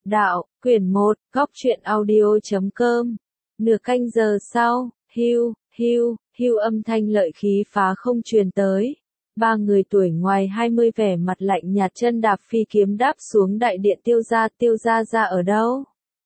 Đạo, quyển 1, góc truyện audio.com. Nửa canh giờ sau, hưu âm thanh lợi khí phá không truyền tới. Ba người tuổi ngoài 20 vẻ mặt lạnh nhạt chân đạp phi kiếm đáp xuống đại điện Tiêu gia ở đâu?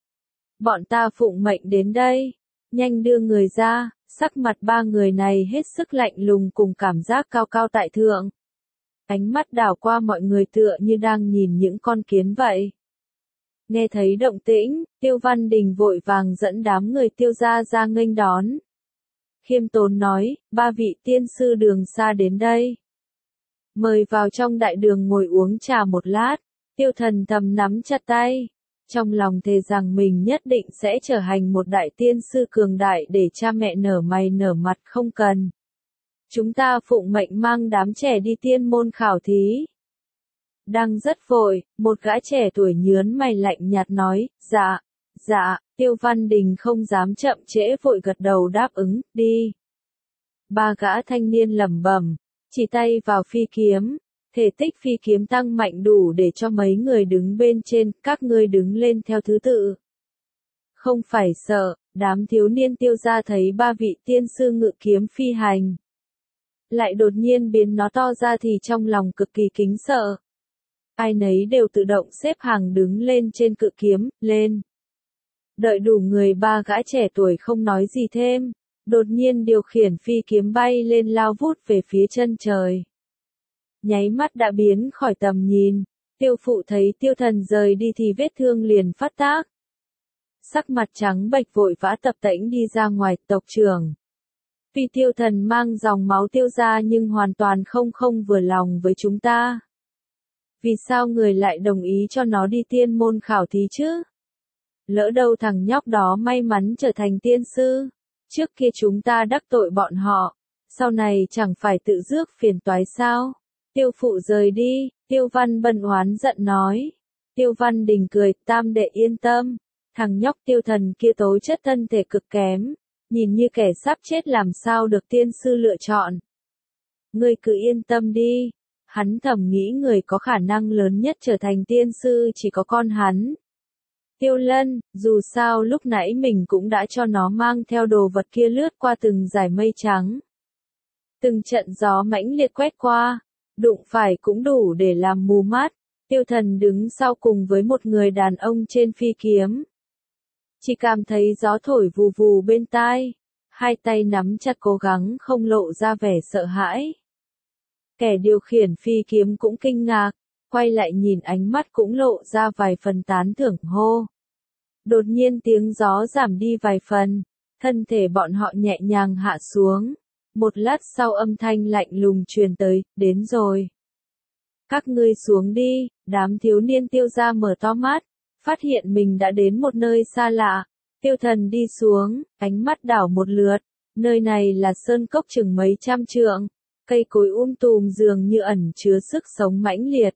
Bọn ta phụng mệnh đến đây. Nhanh đưa người ra, sắc mặt ba người này hết sức lạnh lùng cùng cảm giác cao cao tại thượng. Ánh mắt đảo qua mọi người tựa như đang nhìn những con kiến vậy. Nghe thấy động tĩnh, Tiêu Văn Đình vội vàng dẫn đám người Tiêu gia ra nghênh đón. Khiêm tốn nói, ba vị tiên sư đường xa đến đây. Mời vào trong đại đường ngồi uống trà một lát. Tiêu Thần thầm nắm chặt tay. Trong lòng thề rằng mình nhất định sẽ trở thành một đại tiên sư cường đại để cha mẹ nở mày nở mặt không cần. Chúng ta phụng mệnh mang đám trẻ đi tiên môn khảo thí. Đang rất vội, một gã trẻ tuổi nhướn mày lạnh nhạt nói, dạ, Tiêu Văn Đình không dám chậm trễ vội gật đầu đáp ứng, đi. Ba gã thanh niên lẩm bẩm, chỉ tay vào phi kiếm, thể tích phi kiếm tăng mạnh đủ để cho mấy người đứng bên trên, các ngươi đứng lên theo thứ tự. Không phải sợ, đám thiếu niên Tiêu gia thấy ba vị tiên sư ngự kiếm phi hành. Lại đột nhiên biến nó to ra thì trong lòng cực kỳ kính sợ. Ai nấy đều tự động xếp hàng đứng lên trên cự kiếm, lên. Đợi đủ người ba gã trẻ tuổi không nói gì thêm, đột nhiên điều khiển phi kiếm bay lên lao vút về phía chân trời. Nháy mắt đã biến khỏi tầm nhìn, Tiêu phụ thấy Tiêu Thần rời đi thì vết thương liền phát tác. Sắc mặt trắng bệch vội vã tập tễnh đi ra ngoài, tộc trưởng. Vì Tiêu Thần mang dòng máu Tiêu gia nhưng hoàn toàn không vừa lòng với chúng ta. Vì sao người lại đồng ý cho nó đi tiên môn khảo thí chứ? Lỡ đâu thằng nhóc đó may mắn trở thành tiên sư. Trước kia chúng ta đắc tội bọn họ, sau này chẳng phải tự rước phiền toái sao? Tiêu phụ rời đi, Tiêu Văn Bân oán giận nói. Tiêu Văn Đình cười, tam đệ yên tâm. Thằng nhóc Tiêu Thần kia tố chất thân thể cực kém, nhìn như kẻ sắp chết làm sao được tiên sư lựa chọn. Ngươi cứ yên tâm đi. Hắn thầm nghĩ người có khả năng lớn nhất trở thành tiên sư chỉ có con hắn. Tiêu Lân, dù sao lúc nãy mình cũng đã cho nó mang theo đồ vật kia lướt qua từng dải mây trắng. Từng trận gió mãnh liệt quét qua, đụng phải cũng đủ để làm mù mắt. Tiêu Thần đứng sau cùng với một người đàn ông trên phi kiếm. Chỉ cảm thấy gió thổi vù vù bên tai, hai tay nắm chặt cố gắng không lộ ra vẻ sợ hãi. Kẻ điều khiển phi kiếm cũng kinh ngạc, quay lại nhìn ánh mắt cũng lộ ra vài phần tán thưởng hô. Đột nhiên tiếng gió giảm đi vài phần, thân thể bọn họ nhẹ nhàng hạ xuống. Một lát sau âm thanh lạnh lùng truyền tới, đến rồi. Các ngươi xuống đi, đám thiếu niên Tiêu gia mở to mắt, phát hiện mình đã đến một nơi xa lạ. Tiêu Thần đi xuống, ánh mắt đảo một lượt, nơi này là sơn cốc chừng mấy trăm trượng. Cây cối tùm dường như ẩn chứa sức sống mãnh liệt.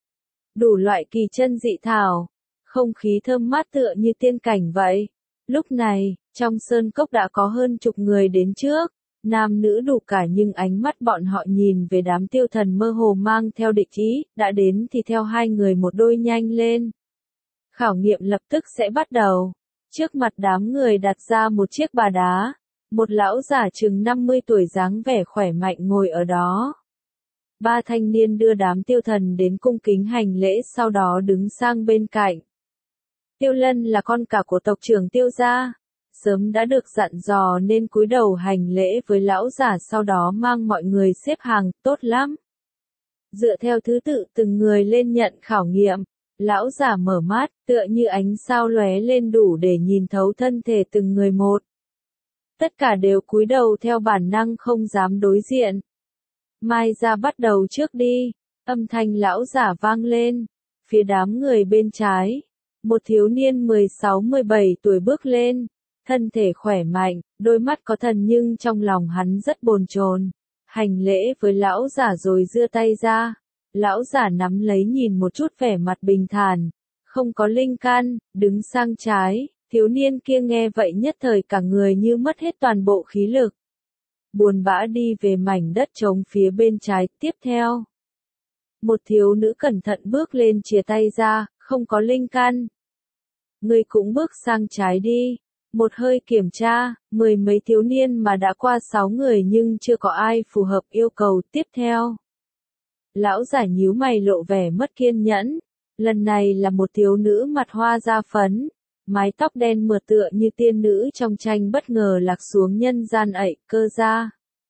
Đủ loại kỳ chân dị thảo, không khí thơm mát tựa như tiên cảnh vậy. Lúc này, trong sơn cốc đã có hơn chục người đến trước, nam nữ đủ cả nhưng ánh mắt bọn họ nhìn về đám Tiêu Thần mơ hồ mang theo địch ý, đã đến thì theo hai người một đôi nhanh lên. Khảo nghiệm lập tức sẽ bắt đầu. Trước mặt đám người đặt ra một chiếc bà đá. Một lão giả chừng 50 tuổi dáng vẻ khỏe mạnh ngồi ở đó. Ba thanh niên đưa đám Tiêu Thần đến cung kính hành lễ sau đó đứng sang bên cạnh. Tiêu Lân là con cả của tộc trưởng Tiêu gia, sớm đã được dặn dò nên cúi đầu hành lễ với lão giả sau đó mang mọi người xếp hàng, tốt lắm. Dựa theo thứ tự từng người lên nhận khảo nghiệm, lão giả mở mắt, tựa như ánh sao lóe lên đủ để nhìn thấu thân thể từng người một. Tất cả đều cúi đầu theo bản năng không dám đối diện. Mai ra bắt đầu trước đi, âm thanh lão giả vang lên. Phía đám người bên trái, một thiếu niên 16-17 tuổi bước lên, thân thể khỏe mạnh, đôi mắt có thần nhưng trong lòng hắn rất bồn chồn. Hành lễ với lão giả rồi giơ tay ra, lão giả nắm lấy nhìn một chút vẻ mặt bình thản, không có linh căn, đứng sang trái. Thiếu niên kia nghe vậy nhất thời cả người như mất hết toàn bộ khí lực. Buồn bã đi về mảnh đất trống phía bên trái, tiếp theo. Một thiếu nữ cẩn thận bước lên chìa tay ra, không có linh căn. Ngươi cũng bước sang trái đi. Một hơi kiểm tra, 10 mấy thiếu niên mà đã qua 6 người nhưng chưa có ai phù hợp yêu cầu tiếp theo. Lão giả nhíu mày lộ vẻ mất kiên nhẫn. Lần này là một thiếu nữ mặt hoa da phấn, mái tóc đen mượt tựa như tiên nữ trong tranh bất ngờ lạc xuống nhân gian ậy, Cơ gia.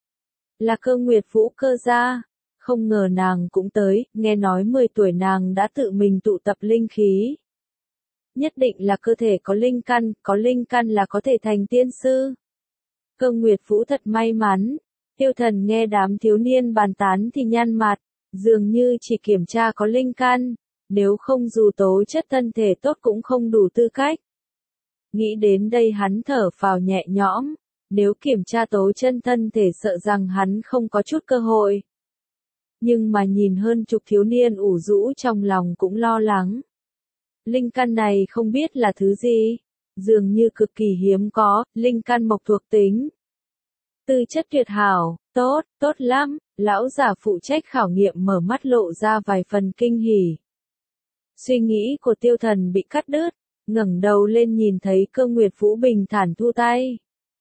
Là Cơ Nguyệt Vũ Cơ gia. Không ngờ nàng cũng tới, nghe nói 10 tuổi nàng đã tự mình tụ tập linh khí. Nhất định là cơ thể có linh căn là có thể thành tiên sư. Cơ Nguyệt Vũ thật may mắn. Tiêu Thần nghe đám thiếu niên bàn tán thì nhăn mặt, dường như chỉ kiểm tra có linh căn, nếu không dù tố chất thân thể tốt cũng không đủ tư cách. Nghĩ đến đây hắn thở phào nhẹ nhõm, nếu kiểm tra tố chân thân thể sợ rằng hắn không có chút cơ hội. Nhưng mà nhìn hơn chục thiếu niên ủ rũ trong lòng cũng lo lắng. Linh căn này không biết là thứ gì, dường như cực kỳ hiếm có, linh căn mộc thuộc tính. Tư chất tuyệt hảo, tốt lắm, lão giả phụ trách khảo nghiệm mở mắt lộ ra vài phần kinh hỉ. Suy nghĩ của Tiêu Thần bị cắt đứt, ngẩng đầu lên nhìn thấy Cơ Nguyệt Vũ bình thản thu tay.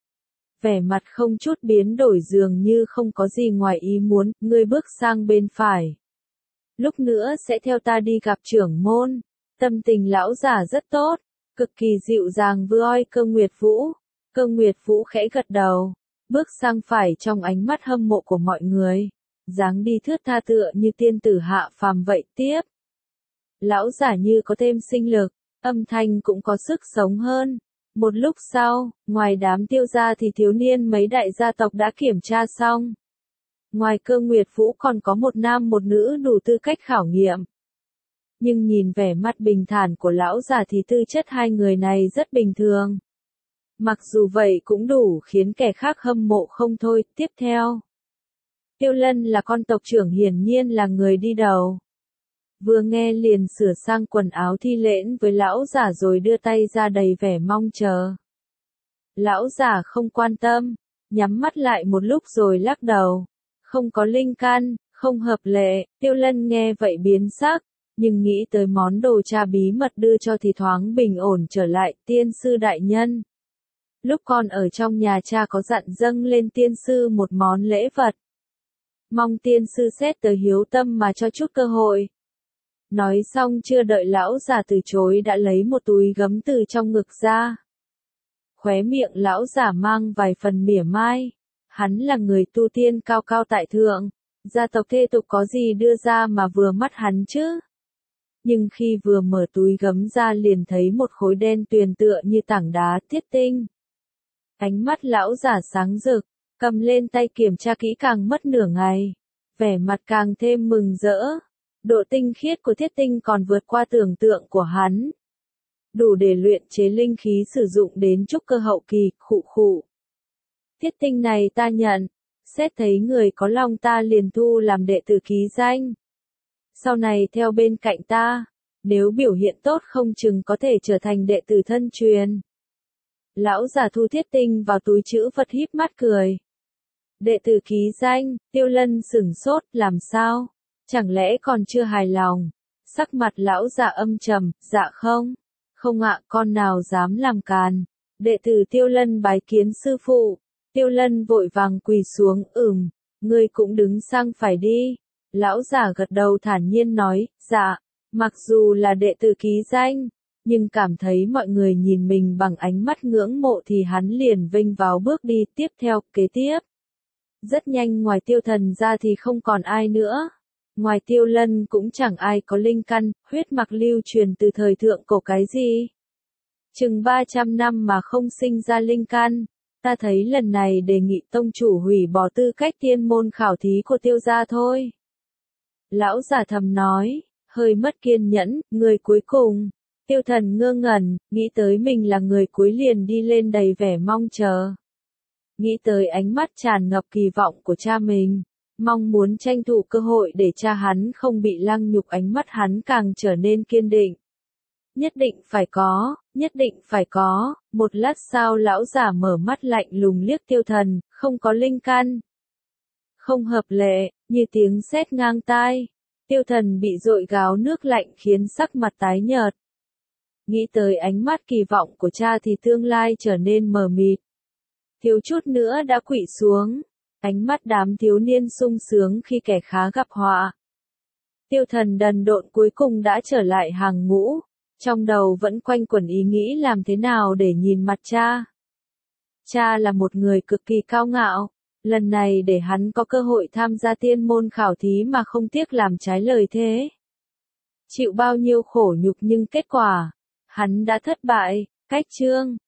Vẻ mặt không chút biến đổi dường như không có gì ngoài ý muốn, ngươi bước sang bên phải. Lúc nữa sẽ theo ta đi gặp trưởng môn. Tâm tình lão giả rất tốt, cực kỳ dịu dàng vừa oi Cơ Nguyệt Vũ. Cơ Nguyệt Vũ khẽ gật đầu, bước sang phải trong ánh mắt hâm mộ của mọi người. Dáng đi thướt tha tựa như tiên tử hạ phàm vậy tiếp. Lão giả như có thêm sinh lực, âm thanh cũng có sức sống hơn. Một lúc sau, ngoài đám Tiêu gia thì thiếu niên mấy đại gia tộc đã kiểm tra xong. Ngoài Cơ Nguyệt Vũ còn có một nam một nữ đủ tư cách khảo nghiệm. Nhưng nhìn vẻ mặt bình thản của lão già thì tư chất hai người này rất bình thường. Mặc dù vậy cũng đủ khiến kẻ khác hâm mộ không thôi. Tiếp theo, Tiêu Lân là con tộc trưởng hiển nhiên là người đi đầu. Vừa nghe liền sửa sang quần áo thi lễ với lão giả rồi đưa tay ra đầy vẻ mong chờ. Lão giả không quan tâm, nhắm mắt lại một lúc rồi lắc đầu. Không có linh căn, không hợp lệ. Tiêu Lân nghe vậy biến sắc, nhưng nghĩ tới món đồ cha bí mật đưa cho thì thoáng bình ổn trở lại. Tiên sư đại nhân, lúc con ở trong nhà cha có dặn dâng lên tiên sư một món lễ vật. Mong tiên sư xét tới hiếu tâm mà cho chút cơ hội. Nói xong chưa đợi lão già từ chối đã lấy một túi gấm từ trong ngực ra. Khóe miệng lão giả mang vài phần mỉa mai. Hắn là người tu tiên cao cao tại thượng, gia tộc thê tục có gì đưa ra mà vừa mắt hắn chứ. Nhưng khi vừa mở túi gấm ra liền thấy một khối đen tuyền tựa như tảng đá thiết tinh. Ánh mắt lão giả sáng rực, cầm lên tay kiểm tra kỹ càng mất nửa ngày. Vẻ mặt càng thêm mừng rỡ. Độ tinh khiết của thiết tinh còn vượt qua tưởng tượng của hắn. Đủ để luyện chế linh khí sử dụng đến trúc cơ hậu kỳ, khụ. Thiết tinh này ta nhận, xét thấy người có lòng ta liền thu làm đệ tử ký danh. Sau này theo bên cạnh ta, nếu biểu hiện tốt không chừng có thể trở thành đệ tử thân truyền. Lão giả thu thiết tinh vào túi trữ vật híp mắt cười. Đệ tử ký danh, Tiêu Lân sửng sốt, làm sao? Chẳng lẽ còn chưa hài lòng? Sắc mặt lão giả âm trầm, dạ không. Không ạ, con nào dám làm càn. Đệ tử Tiêu Lân bái kiến sư phụ. Tiêu Lân vội vàng quỳ xuống, ngươi cũng đứng sang phải đi. Lão giả gật đầu thản nhiên nói, dạ, mặc dù là đệ tử ký danh, nhưng cảm thấy mọi người nhìn mình bằng ánh mắt ngưỡng mộ thì hắn liền vênh váo bước đi. Tiếp theo, kế tiếp. Rất nhanh ngoài Tiêu Thần ra thì không còn ai nữa. Ngoài Tiêu Lân cũng chẳng ai có linh căn, huyết mạch lưu truyền từ thời thượng cổ cái gì. Chừng 300 năm mà không sinh ra linh căn. Ta thấy lần này đề nghị tông chủ hủy bỏ tư cách tiên môn khảo thí của Tiêu gia thôi. Lão giả thầm nói, hơi mất kiên nhẫn, người cuối cùng. Tiêu Thần ngơ ngẩn, nghĩ tới mình là người cuối liền đi lên đầy vẻ mong chờ. Nghĩ tới ánh mắt tràn ngập kỳ vọng của cha mình, mong muốn tranh thủ cơ hội để cha hắn không bị lăng nhục, ánh mắt hắn càng trở nên kiên định. Nhất định phải có. Một lát sau lão giả mở mắt lạnh lùng liếc Tiêu Thần, không có linh căn. Không hợp lệ, như tiếng sét ngang tai. Tiêu Thần bị dội gáo nước lạnh khiến sắc mặt tái nhợt. Nghĩ tới ánh mắt kỳ vọng của cha thì tương lai trở nên mờ mịt. Thiếu chút nữa đã quỵ xuống. Ánh mắt đám thiếu niên sung sướng khi kẻ khá gặp họa. Tiêu Thần đần độn cuối cùng đã trở lại hàng ngũ. Trong đầu vẫn quanh quẩn ý nghĩ làm thế nào để nhìn mặt cha. Cha là một người cực kỳ cao ngạo. Lần này để hắn có cơ hội tham gia tiên môn khảo thí mà không tiếc làm trái lời thế. Chịu bao nhiêu khổ nhục nhưng kết quả, hắn đã thất bại. Cách chương